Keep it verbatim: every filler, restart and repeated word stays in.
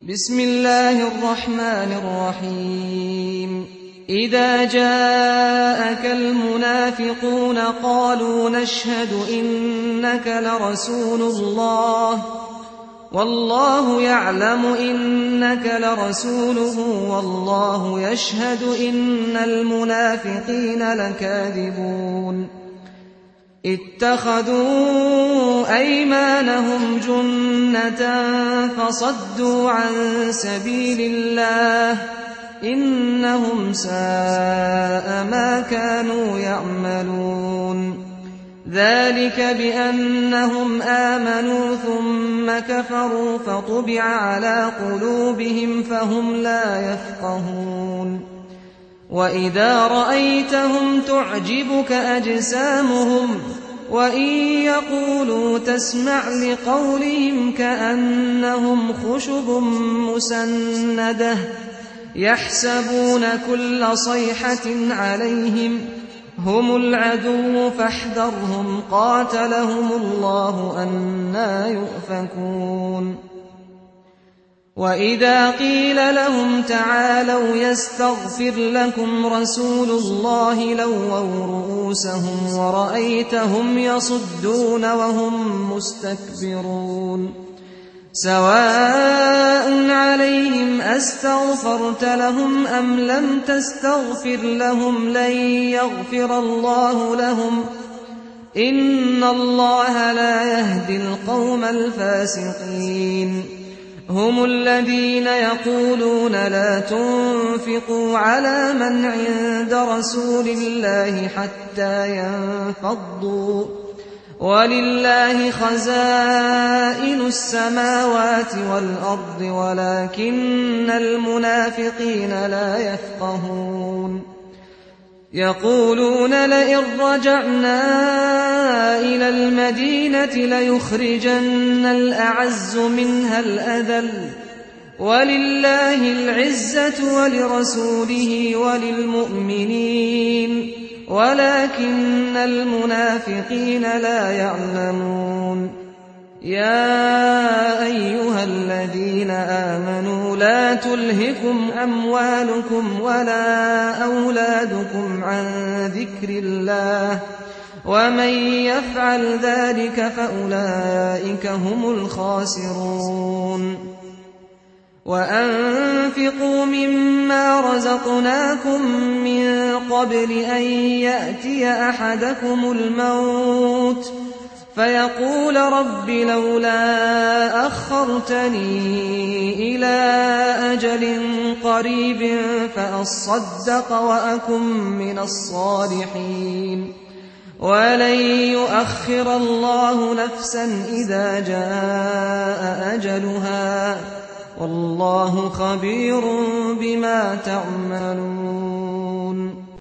بسم الله الرحمن الرحيم إذا جاءك المنافقون قالوا نشهد إنك لرسول الله والله يعلم إنك لرسوله والله يشهد إن المنافقين لكاذبون اتخذوا أيمانهم جنة فصدوا عن سبيل الله إنهم ساء ما كانوا يعملون ذلك بأنهم آمنوا ثم كفروا فطبع على قلوبهم فهم لا يفقهون وإذا رأيتهم تعجبك أجسامهم وإن يقولوا تسمع لقولهم كأنهم خشب مسندة يحسبون كل صيحة عليهم هم العدو فاحذرهم قاتلهم الله أنى يؤفكون وإذا قيل لهم تعالوا يستغفر لكم رسول الله لووا رؤوسهم ورأيتهم يصدون وهم مستكبرون سواء عليهم أستغفرت لهم أم لم تستغفر لهم لن يغفر الله لهم إن الله لا يهدي القوم الفاسقين هم الذين يقولون لا تنفقوا على من عند رسول الله حتى ينفضوا ولله خزائن السماوات والأرض ولكن المنافقين لا يفقهون يقولون لئن رجعنا إلى المدينة ليخرجن الأعز منها الأذل ولله العزة ولرسوله وللمؤمنين ولكن المنافقين لا يعلمون يا أيها الذين آمنوا لا تلهكم أموالكم ولا أولادكم عن ذكر الله ومن يفعل ذلك فأولئك هم الخاسرون وأنفقوا مما رزقناكم من قبل أن يأتي أحدكم الموت فيقول رب لولا أخرتني إلى أجل قريب فأصدق وأكن من الصالحين ولن يؤخر الله نفسا إذا جاء أجلها والله خبير بما تعملون